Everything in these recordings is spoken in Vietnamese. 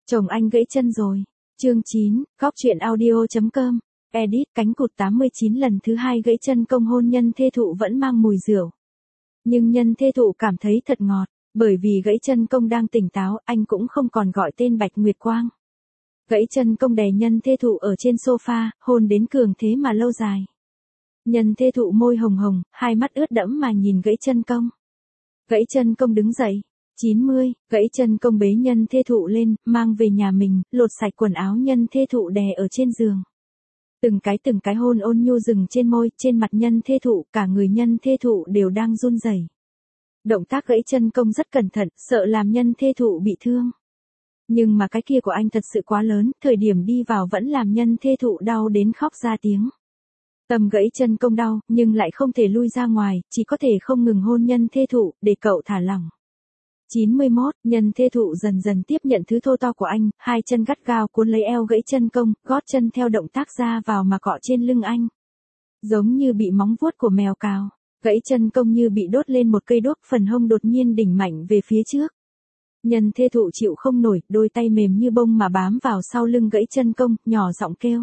Chồng anh gãy chân rồi. Chương 9, góc truyện audio.com. Edit cánh cụt 89 lần thứ 2 gãy chân công hôn nhân thê thụ vẫn mang mùi rượu. Nhưng nhân thê thụ cảm thấy thật ngọt, bởi vì gãy chân công đang tỉnh táo, anh cũng không còn gọi tên Bạch Nguyệt Quang. Gãy chân công đè nhân thê thụ ở trên sofa, hôn đến cường thế mà lâu dài. Nhân thê thụ môi hồng hồng, hai mắt ướt đẫm mà nhìn gãy chân công. Gãy chân công đứng dậy. 90, gãy chân công bế nhân thê thụ lên, mang về nhà mình, lột sạch quần áo nhân thê thụ đè ở trên giường. Từng cái hôn ôn nhu dừng trên môi, trên mặt nhân thê thụ, cả người nhân thê thụ đều đang run rẩy. Động tác gãy chân công rất cẩn thận, sợ làm nhân thê thụ bị thương. Nhưng mà cái kia của anh thật sự quá lớn, thời điểm đi vào vẫn làm nhân thê thụ đau đến khóc ra tiếng. Tầm gãy chân công đau, nhưng lại không thể lui ra ngoài, chỉ có thể không ngừng hôn nhân thê thụ, để cậu thả lỏng. 91, nhân thê thụ dần dần tiếp nhận thứ thô to của anh, hai chân gắt gao cuốn lấy eo gãy chân công, gót chân theo động tác ra vào mà cọ trên lưng anh. Giống như bị móng vuốt của mèo cào, gãy chân công như bị đốt lên một cây đuốc, phần hông đột nhiên đỉnh mạnh về phía trước. Nhân thê thụ chịu không nổi, đôi tay mềm như bông mà bám vào sau lưng gãy chân công, nhỏ giọng kêu.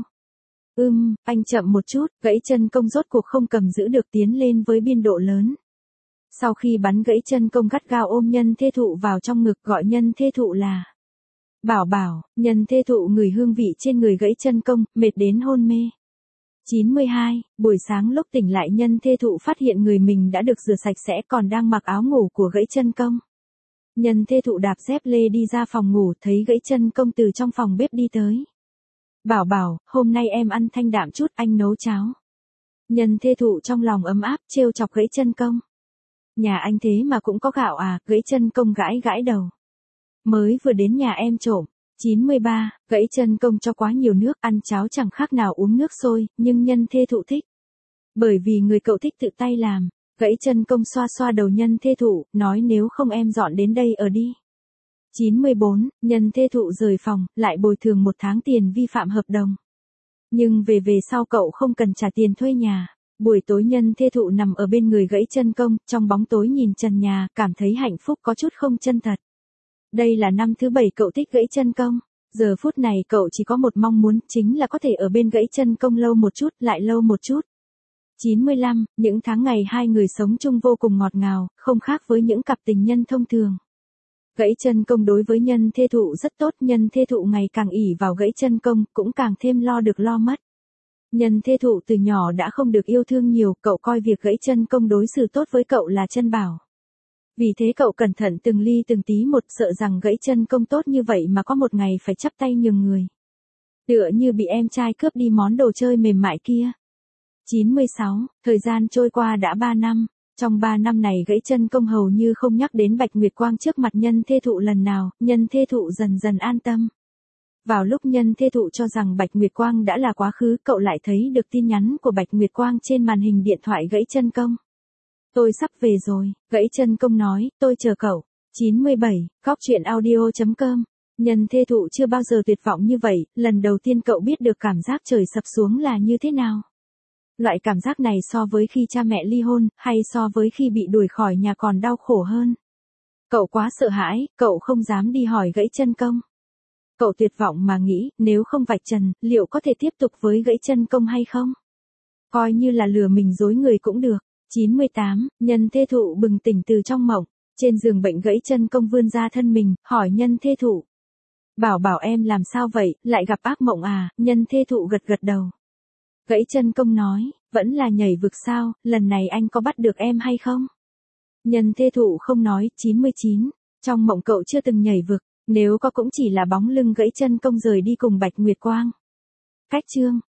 Anh chậm một chút, gãy chân công rốt cuộc không cầm giữ được tiến lên với biên độ lớn. Sau khi bắn gãy chân công gắt gao ôm nhân thê thụ vào trong ngực, gọi nhân thê thụ là Bảo Bảo. Nhân thê thụ ngửi hương vị trên người gãy chân công, mệt đến hôn mê. 92, buổi sáng lúc tỉnh lại nhân thê thụ phát hiện người mình đã được rửa sạch sẽ, còn đang mặc áo ngủ của gãy chân công. Nhân thê thụ đạp dép lê đi ra phòng ngủ, thấy gãy chân công từ trong phòng bếp đi tới. Bảo Bảo, hôm nay em ăn thanh đạm chút, anh nấu cháo. Nhân thê thụ trong lòng ấm áp, trêu chọc gãy chân công. Nhà anh thế mà cũng có gạo à, gãy chân công gãi gãi đầu. Mới vừa đến nhà em trộm. 93, gãy chân công cho quá nhiều nước, ăn cháo chẳng khác nào uống nước sôi, nhưng nhân thê thụ thích. Bởi vì người cậu thích tự tay làm, gãy chân công xoa xoa đầu nhân thê thụ, nói nếu không em dọn đến đây ở đi. 94, nhân thê thụ rời phòng, lại bồi thường 1 tháng tiền vi phạm hợp đồng. Nhưng về sau cậu không cần trả tiền thuê nhà. Buổi tối nhân thê thụ nằm ở bên người gãy chân công, trong bóng tối nhìn trần nhà, cảm thấy hạnh phúc có chút không chân thật. Đây là năm thứ 7 cậu thích gãy chân công. Giờ phút này cậu chỉ có một mong muốn, chính là có thể ở bên gãy chân công lâu một chút, lại lâu một chút. 95, những tháng ngày hai người sống chung vô cùng ngọt ngào, không khác với những cặp tình nhân thông thường. Gãy chân công đối với nhân thê thụ rất tốt, nhân thê thụ ngày càng ỷ vào gãy chân công, cũng càng thêm lo được lo mất. Nhân thê thụ từ nhỏ đã không được yêu thương nhiều, cậu coi việc gãy chân công đối xử tốt với cậu là chân bảo. Vì thế cậu cẩn thận từng ly từng tí một, sợ rằng gãy chân công tốt như vậy mà có một ngày phải chắp tay nhường người. Tựa như bị em trai cướp đi món đồ chơi mềm mại kia. 96, thời gian trôi qua đã 3 năm. Trong 3 năm này gãy chân công hầu như không nhắc đến Bạch Nguyệt Quang trước mặt nhân thê thụ lần nào, nhân thê thụ dần dần an tâm. Vào lúc nhân thê thụ cho rằng Bạch Nguyệt Quang đã là quá khứ, cậu lại thấy được tin nhắn của Bạch Nguyệt Quang trên màn hình điện thoại gãy chân công. Tôi sắp về rồi, gãy chân công nói, tôi chờ cậu. 97, góc truyện audio.com. Nhân thê thụ chưa bao giờ tuyệt vọng như vậy, lần đầu tiên cậu biết được cảm giác trời sập xuống là như thế nào. Loại cảm giác này so với khi cha mẹ ly hôn, hay so với khi bị đuổi khỏi nhà còn đau khổ hơn. Cậu quá sợ hãi, cậu không dám đi hỏi gãy chân công. Cậu tuyệt vọng mà nghĩ, nếu không vạch trần, liệu có thể tiếp tục với gãy chân công hay không? Coi như là lừa mình dối người cũng được. 98, nhân thê thụ bừng tỉnh từ trong mộng. Trên giường bệnh gãy chân công vươn ra thân mình, hỏi nhân thê thụ. Bảo Bảo em làm sao vậy, lại gặp ác mộng à, nhân thê thụ gật gật đầu. Gãy chân công nói, vẫn là nhảy vực sao, lần này anh có bắt được em hay không? Nhân thê thụ không nói. 99, trong mộng cậu chưa từng nhảy vực, nếu có cũng chỉ là bóng lưng gãy chân công rời đi cùng Bạch Nguyệt Quang. Cách chương